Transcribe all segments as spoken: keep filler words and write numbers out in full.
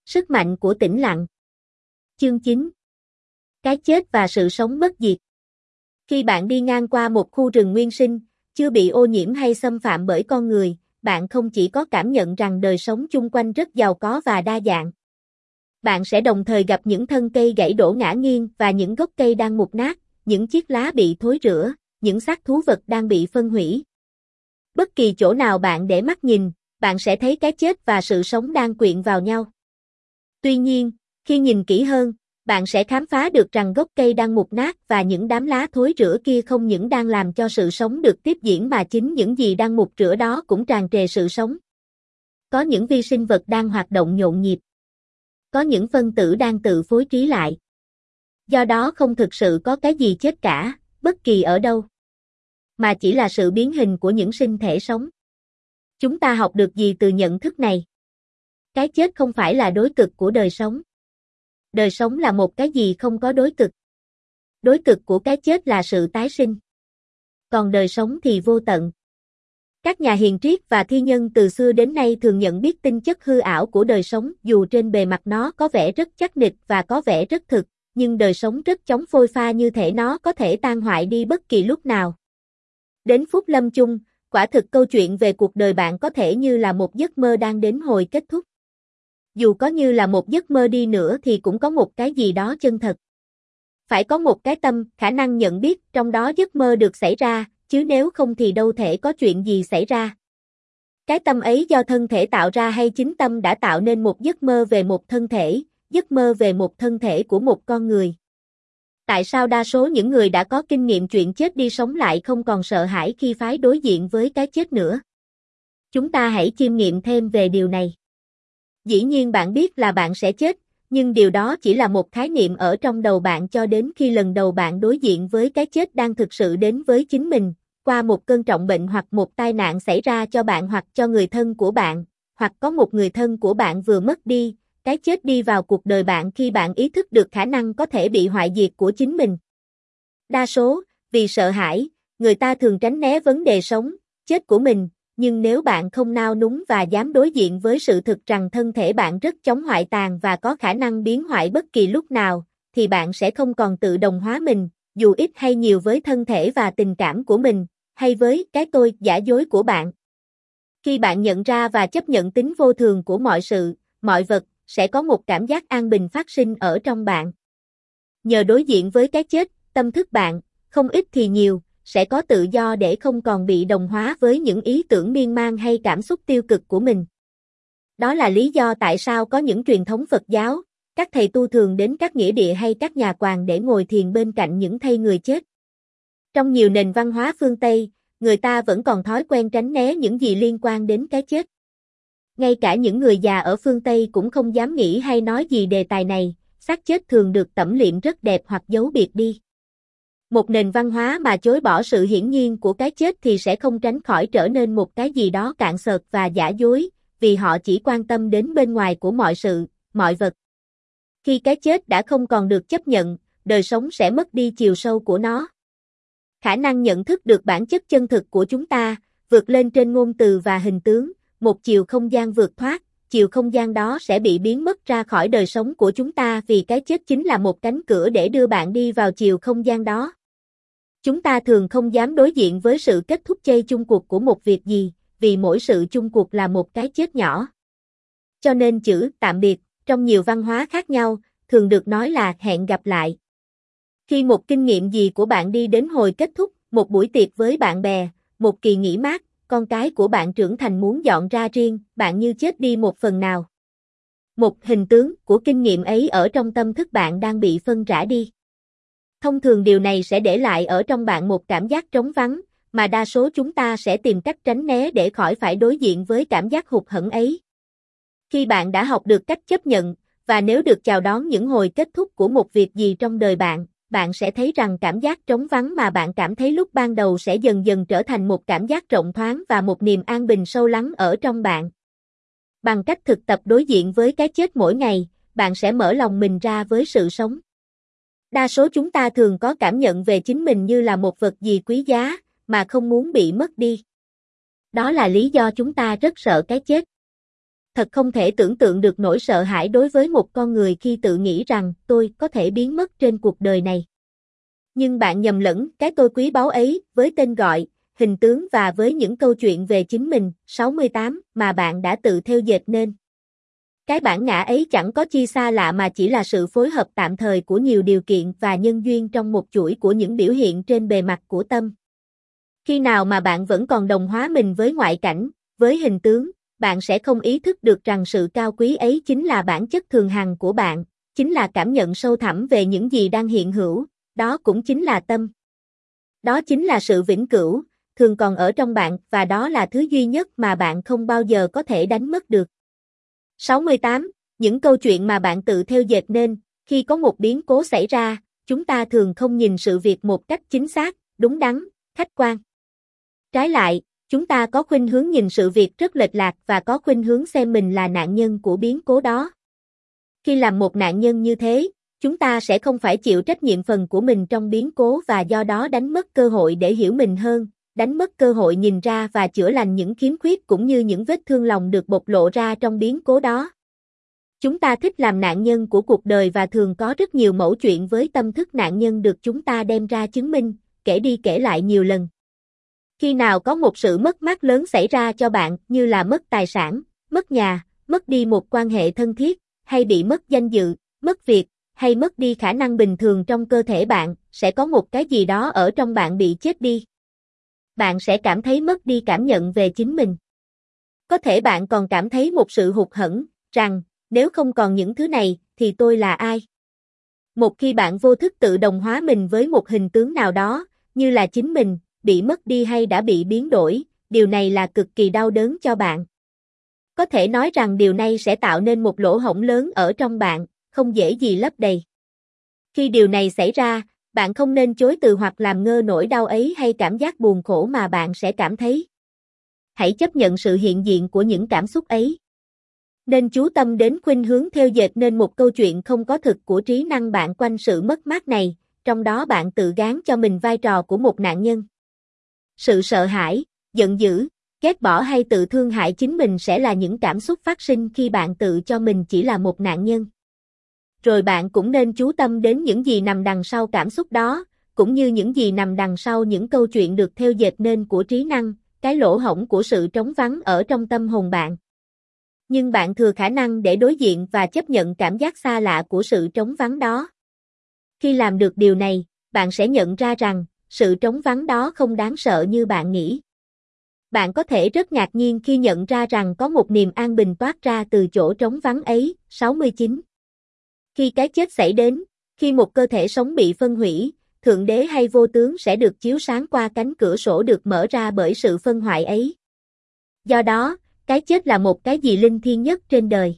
Sức mạnh của tĩnh lặng. Chương chín. Cái chết và sự sống bất diệt. Khi bạn đi ngang qua một khu rừng nguyên sinh, chưa bị ô nhiễm hay xâm phạm bởi con người, bạn không chỉ có cảm nhận rằng đời sống chung quanh rất giàu có và đa dạng. Bạn sẽ đồng thời gặp những thân cây gãy đổ ngã nghiêng và những gốc cây đang mục nát, những chiếc lá bị thối rữa, những xác thú vật đang bị phân hủy. Bất kỳ chỗ nào bạn để mắt nhìn, bạn sẽ thấy cái chết và sự sống đang quyện vào nhau. Tuy nhiên, khi nhìn kỹ hơn, bạn sẽ khám phá được rằng gốc cây đang mục nát và những đám lá thối rữa kia không những đang làm cho sự sống được tiếp diễn mà chính những gì đang mục rữa đó cũng tràn trề sự sống. Có những vi sinh vật đang hoạt động nhộn nhịp. Có những phân tử đang tự phối trí lại. Do đó không thực sự có cái gì chết cả, bất kỳ ở đâu, mà chỉ là sự biến hình của những sinh thể sống. Chúng ta học được gì từ nhận thức này? Cái chết không phải là đối cực của đời sống. Đời sống là một cái gì không có đối cực. Đối cực của cái chết là sự tái sinh. Còn đời sống thì vô tận. Các nhà hiền triết và thi nhân từ xưa đến nay thường nhận biết tinh chất hư ảo của đời sống, dù trên bề mặt nó có vẻ rất chắc nịch và có vẻ rất thực, nhưng đời sống rất chóng phôi pha, như thể nó có thể tan hoại đi bất kỳ lúc nào. Đến phút lâm chung, quả thực câu chuyện về cuộc đời bạn có thể như là một giấc mơ đang đến hồi kết thúc. Dù có như là một giấc mơ đi nữa thì cũng có một cái gì đó chân thật. Phải có một cái tâm, khả năng nhận biết trong đó giấc mơ được xảy ra, chứ nếu không thì đâu thể có chuyện gì xảy ra. Cái tâm ấy do thân thể tạo ra hay chính tâm đã tạo nên một giấc mơ về một thân thể, giấc mơ về một thân thể của một con người. Tại sao đa số những người đã có kinh nghiệm chuyện chết đi sống lại không còn sợ hãi khi phải đối diện với cái chết nữa? Chúng ta hãy chiêm nghiệm thêm về điều này. Dĩ nhiên bạn biết là bạn sẽ chết, nhưng điều đó chỉ là một khái niệm ở trong đầu bạn cho đến khi lần đầu bạn đối diện với cái chết đang thực sự đến với chính mình, qua một cơn trọng bệnh hoặc một tai nạn xảy ra cho bạn hoặc cho người thân của bạn, hoặc có một người thân của bạn vừa mất đi, cái chết đi vào cuộc đời bạn khi bạn ý thức được khả năng có thể bị hoại diệt của chính mình. Đa số, vì sợ hãi, người ta thường tránh né vấn đề sống, chết của mình. Nhưng nếu bạn không nao núng và dám đối diện với sự thực rằng thân thể bạn rất chóng hoại tàn và có khả năng biến hoại bất kỳ lúc nào, thì bạn sẽ không còn tự đồng hóa mình, dù ít hay nhiều với thân thể và tình cảm của mình, hay với cái tôi giả dối của bạn. Khi bạn nhận ra và chấp nhận tính vô thường của mọi sự, mọi vật, sẽ có một cảm giác an bình phát sinh ở trong bạn. Nhờ đối diện với cái chết, tâm thức bạn, không ít thì nhiều, sẽ có tự do để không còn bị đồng hóa với những ý tưởng miên man hay cảm xúc tiêu cực của mình. Đó là lý do tại sao có những truyền thống Phật giáo, các thầy tu thường đến các nghĩa địa hay các nhà quàng để ngồi thiền bên cạnh những thây người chết. Trong nhiều nền văn hóa phương Tây, người ta vẫn còn thói quen tránh né những gì liên quan đến cái chết. Ngay cả những người già ở phương Tây cũng không dám nghĩ hay nói gì đề tài này, xác chết thường được tẩm liệm rất đẹp hoặc giấu biệt đi. Một nền văn hóa mà chối bỏ sự hiển nhiên của cái chết thì sẽ không tránh khỏi trở nên một cái gì đó cạn sợt và giả dối, vì họ chỉ quan tâm đến bên ngoài của mọi sự, mọi vật. Khi cái chết đã không còn được chấp nhận, đời sống sẽ mất đi chiều sâu của nó. Khả năng nhận thức được bản chất chân thực của chúng ta, vượt lên trên ngôn từ và hình tướng, một chiều không gian vượt thoát, chiều không gian đó sẽ bị biến mất ra khỏi đời sống của chúng ta vì cái chết chính là một cánh cửa để đưa bạn đi vào chiều không gian đó. Chúng ta thường không dám đối diện với sự kết thúc chây chung cuộc của một việc gì, vì mỗi sự chung cuộc là một cái chết nhỏ. Cho nên chữ tạm biệt, trong nhiều văn hóa khác nhau, thường được nói là hẹn gặp lại. Khi một kinh nghiệm gì của bạn đi đến hồi kết thúc, một buổi tiệc với bạn bè, một kỳ nghỉ mát, con cái của bạn trưởng thành muốn dọn ra riêng, bạn như chết đi một phần nào. Một hình tướng của kinh nghiệm ấy ở trong tâm thức bạn đang bị phân rã đi. Thông thường điều này sẽ để lại ở trong bạn một cảm giác trống vắng, mà đa số chúng ta sẽ tìm cách tránh né để khỏi phải đối diện với cảm giác hụt hẫng ấy. Khi bạn đã học được cách chấp nhận, và nếu được chào đón những hồi kết thúc của một việc gì trong đời bạn, bạn sẽ thấy rằng cảm giác trống vắng mà bạn cảm thấy lúc ban đầu sẽ dần dần trở thành một cảm giác rộng thoáng và một niềm an bình sâu lắng ở trong bạn. Bằng cách thực tập đối diện với cái chết mỗi ngày, bạn sẽ mở lòng mình ra với sự sống. Đa số chúng ta thường có cảm nhận về chính mình như là một vật gì quý giá, mà không muốn bị mất đi. Đó là lý do chúng ta rất sợ cái chết. Thật không thể tưởng tượng được nỗi sợ hãi đối với một con người khi tự nghĩ rằng tôi có thể biến mất trên cuộc đời này. Nhưng bạn nhầm lẫn cái tôi quý báu ấy với tên gọi, hình tướng và với những câu chuyện về chính mình, sáu mươi tám, mà bạn đã tự thêu dệt nên. Cái bản ngã ấy chẳng có chi xa lạ mà chỉ là sự phối hợp tạm thời của nhiều điều kiện và nhân duyên trong một chuỗi của những biểu hiện trên bề mặt của tâm. Khi nào mà bạn vẫn còn đồng hóa mình với ngoại cảnh, với hình tướng, bạn sẽ không ý thức được rằng sự cao quý ấy chính là bản chất thường hằng của bạn, chính là cảm nhận sâu thẳm về những gì đang hiện hữu, đó cũng chính là tâm. Đó chính là sự vĩnh cửu, thường còn ở trong bạn và đó là thứ duy nhất mà bạn không bao giờ có thể đánh mất được. sáu mươi tám. Những câu chuyện mà bạn tự thêu dệt nên, khi có một biến cố xảy ra, chúng ta thường không nhìn sự việc một cách chính xác, đúng đắn, khách quan. Trái lại, chúng ta có khuynh hướng nhìn sự việc rất lệch lạc và có khuynh hướng xem mình là nạn nhân của biến cố đó. Khi làm một nạn nhân như thế, chúng ta sẽ không phải chịu trách nhiệm phần của mình trong biến cố và do đó đánh mất cơ hội để hiểu mình hơn, đánh mất cơ hội nhìn ra và chữa lành những khiếm khuyết cũng như những vết thương lòng được bộc lộ ra trong biến cố đó. Chúng ta thích làm nạn nhân của cuộc đời và thường có rất nhiều mẩu chuyện với tâm thức nạn nhân được chúng ta đem ra chứng minh, kể đi kể lại nhiều lần. Khi nào có một sự mất mát lớn xảy ra cho bạn như là mất tài sản, mất nhà, mất đi một quan hệ thân thiết, hay bị mất danh dự, mất việc, hay mất đi khả năng bình thường trong cơ thể bạn, sẽ có một cái gì đó ở trong bạn bị chết đi. Bạn sẽ cảm thấy mất đi cảm nhận về chính mình. Có thể bạn còn cảm thấy một sự hụt hẫng, rằng, nếu không còn những thứ này, thì tôi là ai? Một khi bạn vô thức tự đồng hóa mình với một hình tướng nào đó, như là chính mình, bị mất đi hay đã bị biến đổi, điều này là cực kỳ đau đớn cho bạn. Có thể nói rằng điều này sẽ tạo nên một lỗ hổng lớn ở trong bạn, không dễ gì lấp đầy. Khi điều này xảy ra, bạn không nên chối từ hoặc làm ngơ nỗi đau ấy hay cảm giác buồn khổ mà bạn sẽ cảm thấy. Hãy chấp nhận sự hiện diện của những cảm xúc ấy. Nên chú tâm đến khuynh hướng thêu dệt nên một câu chuyện không có thực của trí năng bạn quanh sự mất mát này, trong đó bạn tự gán cho mình vai trò của một nạn nhân. Sự sợ hãi, giận dữ, ghét bỏ hay tự thương hại chính mình sẽ là những cảm xúc phát sinh khi bạn tự cho mình chỉ là một nạn nhân. Rồi bạn cũng nên chú tâm đến những gì nằm đằng sau cảm xúc đó, cũng như những gì nằm đằng sau những câu chuyện được thêu dệt nên của trí năng, cái lỗ hổng của sự trống vắng ở trong tâm hồn bạn. Nhưng bạn thừa khả năng để đối diện và chấp nhận cảm giác xa lạ của sự trống vắng đó. Khi làm được điều này, bạn sẽ nhận ra rằng, sự trống vắng đó không đáng sợ như bạn nghĩ. Bạn có thể rất ngạc nhiên khi nhận ra rằng có một niềm an bình toát ra từ chỗ trống vắng ấy. sáu mươi chín. Khi cái chết xảy đến, khi một cơ thể sống bị phân hủy, Thượng Đế hay vô tướng sẽ được chiếu sáng qua cánh cửa sổ được mở ra bởi sự phân hoại ấy. Do đó, cái chết là một cái gì linh thiêng nhất trên đời.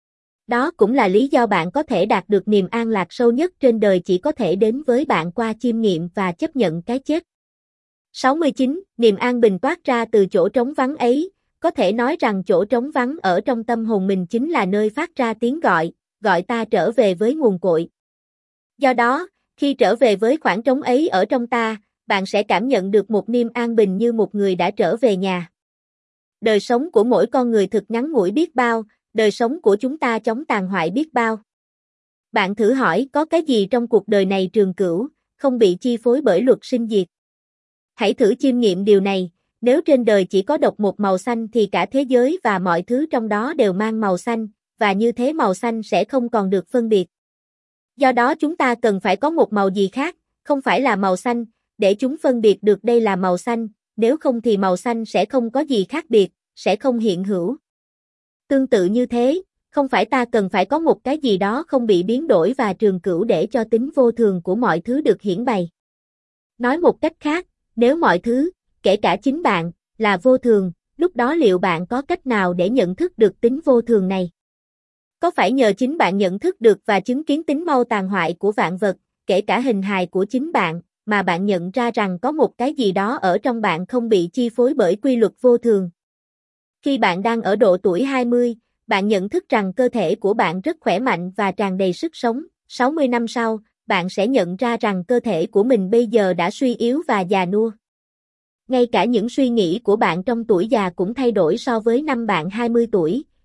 Đó cũng là lý do bạn có thể đạt được niềm an lạc sâu nhất trên đời chỉ có thể đến với bạn qua chiêm nghiệm và chấp nhận cái chết. sáu mươi chín. Niềm an bình toát ra từ chỗ trống vắng ấy, có thể nói rằng chỗ trống vắng ở trong tâm hồn mình chính là nơi phát ra tiếng gọi, gọi ta trở về với nguồn cội. Do đó, khi trở về với khoảng trống ấy ở trong ta, bạn sẽ cảm nhận được một niềm an bình như một người đã trở về nhà. Đời sống của mỗi con người thực ngắn ngủi biết bao, đời sống của chúng ta chóng tàn hoại biết bao. Bạn thử hỏi có cái gì trong cuộc đời này trường cửu, không bị chi phối bởi luật sinh diệt. Hãy thử chiêm nghiệm điều này, nếu trên đời chỉ có độc một màu xanh thì cả thế giới và mọi thứ trong đó đều mang màu xanh, và như thế màu xanh sẽ không còn được phân biệt. Do đó chúng ta cần phải có một màu gì khác, không phải là màu xanh, để chúng phân biệt được đây là màu xanh, nếu không thì màu xanh sẽ không có gì khác biệt, sẽ không hiện hữu. Tương tự như thế, không phải ta cần phải có một cái gì đó không bị biến đổi và trường cửu để cho tính vô thường của mọi thứ được hiển bày. Nói một cách khác, nếu mọi thứ, kể cả chính bạn, là vô thường, lúc đó liệu bạn có cách nào để nhận thức được tính vô thường này? Có phải nhờ chính bạn nhận thức được và chứng kiến tính mau tàn hoại của vạn vật, kể cả hình hài của chính bạn, mà bạn nhận ra rằng có một cái gì đó ở trong bạn không bị chi phối bởi quy luật vô thường? Khi bạn đang ở độ tuổi hai mươi, bạn nhận thức rằng cơ thể của bạn rất khỏe mạnh và tràn đầy sức sống. sáu mươi năm sau, bạn sẽ nhận ra rằng cơ thể của mình bây giờ đã suy yếu và già nua. Ngay cả những suy nghĩ của bạn trong tuổi già cũng thay đổi so với năm bạn hai mươi tuổi,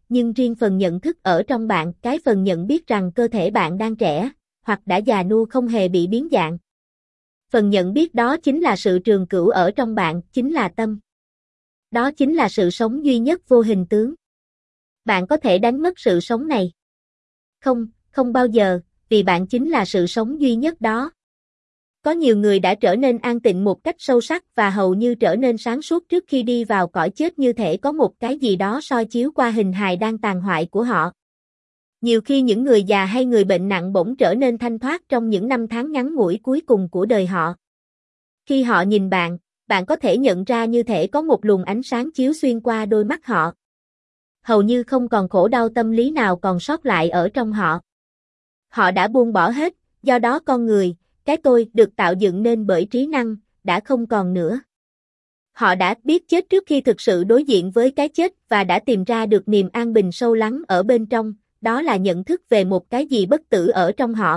nhưng riêng phần nhận thức ở trong bạn, cái phần nhận biết rằng cơ thể bạn đang trẻ, hoặc đã già nua không hề bị biến dạng. Phần nhận biết đó chính là sự trường cửu ở trong bạn, chính là tâm. Đó chính là sự sống duy nhất vô hình tướng. Bạn có thể đánh mất sự sống này. Không, không bao giờ, vì bạn chính là sự sống duy nhất đó. Có nhiều người đã trở nên an tịnh một cách sâu sắc và hầu như trở nên sáng suốt trước khi đi vào cõi chết, như thể có một cái gì đó soi chiếu qua hình hài đang tàn hoại của họ. Nhiều khi những người già hay người bệnh nặng bỗng trở nên thanh thoát trong những năm tháng ngắn ngủi cuối cùng của đời họ. Khi họ nhìn bạn, bạn có thể nhận ra như thể có một luồng ánh sáng chiếu xuyên qua đôi mắt họ. Hầu như không còn khổ đau tâm lý nào còn sót lại ở trong họ. Họ đã buông bỏ hết, do đó con người, cái tôi được tạo dựng nên bởi trí năng, đã không còn nữa. Họ đã biết chết trước khi thực sự đối diện với cái chết và đã tìm ra được niềm an bình sâu lắng ở bên trong, đó là nhận thức về một cái gì bất tử ở trong họ.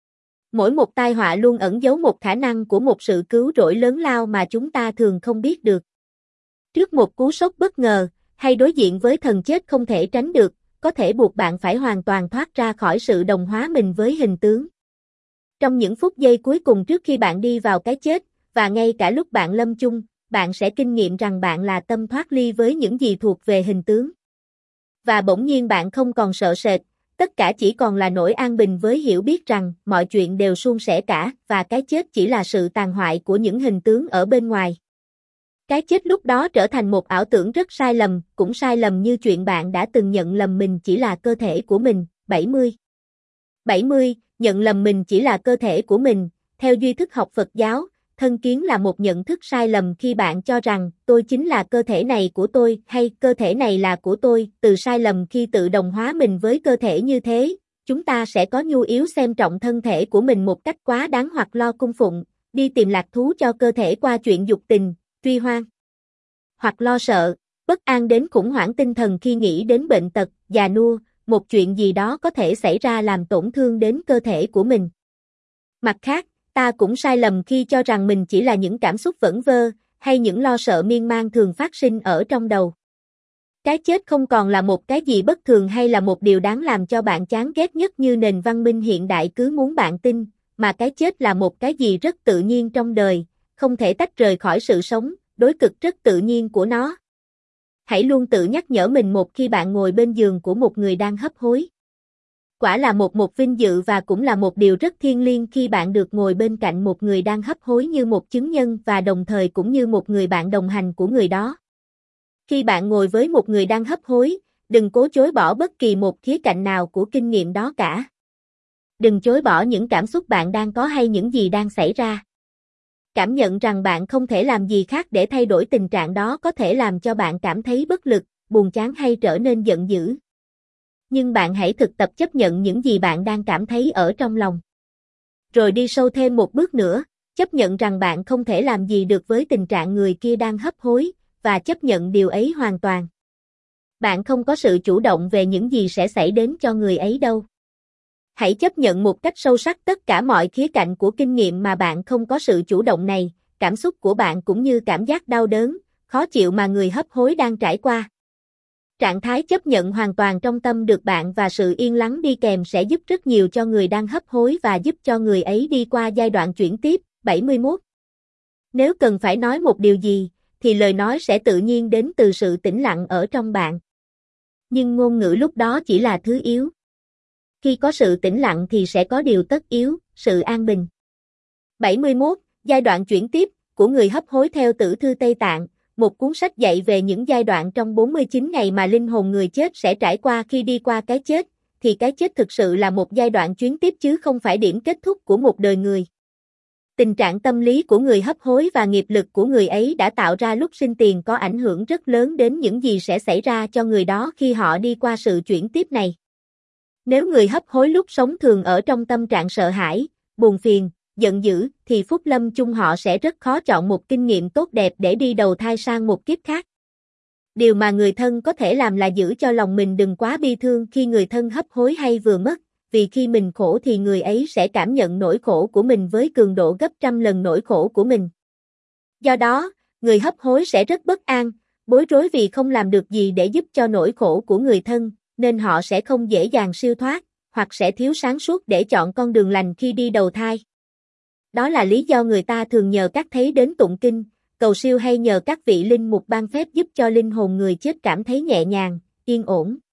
Mỗi một tai họa luôn ẩn giấu một khả năng của một sự cứu rỗi lớn lao mà chúng ta thường không biết được. Trước một cú sốc bất ngờ, hay đối diện với thần chết không thể tránh được, có thể buộc bạn phải hoàn toàn thoát ra khỏi sự đồng hóa mình với hình tướng. Trong những phút giây cuối cùng trước khi bạn đi vào cái chết, và ngay cả lúc bạn lâm chung, bạn sẽ kinh nghiệm rằng bạn là tâm thoát ly với những gì thuộc về hình tướng. Và bỗng nhiên bạn không còn sợ sệt, tất cả chỉ còn là nỗi an bình với hiểu biết rằng mọi chuyện đều suôn sẻ cả và cái chết chỉ là sự tàn hoại của những hình tướng ở bên ngoài. Cái chết lúc đó trở thành một ảo tưởng rất sai lầm, cũng sai lầm như chuyện bạn đã từng nhận lầm mình chỉ là cơ thể của mình. bảy mươi. bảy mươi. Nhận lầm mình chỉ là cơ thể của mình. Theo duy thức học Phật giáo, thân kiến là một nhận thức sai lầm khi bạn cho rằng tôi chính là cơ thể này của tôi hay cơ thể này là của tôi. Từ sai lầm khi tự đồng hóa mình với cơ thể như thế, chúng ta sẽ có nhu yếu xem trọng thân thể của mình một cách quá đáng hoặc lo cung phụng, đi tìm lạc thú cho cơ thể qua chuyện dục tình, truy hoang. Hoặc lo sợ, bất an đến khủng hoảng tinh thần khi nghĩ đến bệnh tật, già nua, một chuyện gì đó có thể xảy ra làm tổn thương đến cơ thể của mình. Mặt khác, ta cũng sai lầm khi cho rằng mình chỉ là những cảm xúc vẩn vơ, hay những lo sợ miên man thường phát sinh ở trong đầu. Cái chết không còn là một cái gì bất thường hay là một điều đáng làm cho bạn chán ghét nhất như nền văn minh hiện đại cứ muốn bạn tin, mà cái chết là một cái gì rất tự nhiên trong đời, không thể tách rời khỏi sự sống, đối cực rất tự nhiên của nó. Hãy luôn tự nhắc nhở mình một khi bạn ngồi bên giường của một người đang hấp hối. Quả là một một vinh dự và cũng là một điều rất thiêng liêng khi bạn được ngồi bên cạnh một người đang hấp hối như một chứng nhân và đồng thời cũng như một người bạn đồng hành của người đó. Khi bạn ngồi với một người đang hấp hối, đừng cố chối bỏ bất kỳ một khía cạnh nào của kinh nghiệm đó cả. Đừng chối bỏ những cảm xúc bạn đang có hay những gì đang xảy ra. Cảm nhận rằng bạn không thể làm gì khác để thay đổi tình trạng đó có thể làm cho bạn cảm thấy bất lực, buồn chán hay trở nên giận dữ. Nhưng bạn hãy thực tập chấp nhận những gì bạn đang cảm thấy ở trong lòng. Rồi đi sâu thêm một bước nữa, chấp nhận rằng bạn không thể làm gì được với tình trạng người kia đang hấp hối, và chấp nhận điều ấy hoàn toàn. Bạn không có sự chủ động về những gì sẽ xảy đến cho người ấy đâu. Hãy chấp nhận một cách sâu sắc tất cả mọi khía cạnh của kinh nghiệm mà bạn không có sự chủ động này, cảm xúc của bạn cũng như cảm giác đau đớn, khó chịu mà người hấp hối đang trải qua. Trạng thái chấp nhận hoàn toàn trong tâm được bạn và sự yên lắng đi kèm sẽ giúp rất nhiều cho người đang hấp hối và giúp cho người ấy đi qua giai đoạn chuyển tiếp. bảy mươi mốt. Nếu cần phải nói một điều gì, thì lời nói sẽ tự nhiên đến từ sự tĩnh lặng ở trong bạn. Nhưng ngôn ngữ lúc đó chỉ là thứ yếu. Khi có sự tĩnh lặng thì sẽ có điều tất yếu, sự an bình. bảy mươi mốt. Giai đoạn chuyển tiếp của người hấp hối theo Tử thư Tây Tạng, một cuốn sách dạy về những giai đoạn trong bốn mươi chín ngày mà linh hồn người chết sẽ trải qua khi đi qua cái chết, thì cái chết thực sự là một giai đoạn chuyển tiếp chứ không phải điểm kết thúc của một đời người. Tình trạng tâm lý của người hấp hối và nghiệp lực của người ấy đã tạo ra lúc sinh tiền có ảnh hưởng rất lớn đến những gì sẽ xảy ra cho người đó khi họ đi qua sự chuyển tiếp này. Nếu người hấp hối lúc sống thường ở trong tâm trạng sợ hãi, buồn phiền, giận dữ, thì phút lâm chung họ sẽ rất khó chọn một kinh nghiệm tốt đẹp để đi đầu thai sang một kiếp khác. Điều mà người thân có thể làm là giữ cho lòng mình đừng quá bi thương khi người thân hấp hối hay vừa mất, vì khi mình khổ thì người ấy sẽ cảm nhận nỗi khổ của mình với cường độ gấp trăm lần nỗi khổ của mình. Do đó, người hấp hối sẽ rất bất an, bối rối vì không làm được gì để giúp cho nỗi khổ của người thân, nên họ sẽ không dễ dàng siêu thoát, hoặc sẽ thiếu sáng suốt để chọn con đường lành khi đi đầu thai. Đó là lý do người ta thường nhờ các thầy đến tụng kinh, cầu siêu hay nhờ các vị linh mục ban phép giúp cho linh hồn người chết cảm thấy nhẹ nhàng, yên ổn.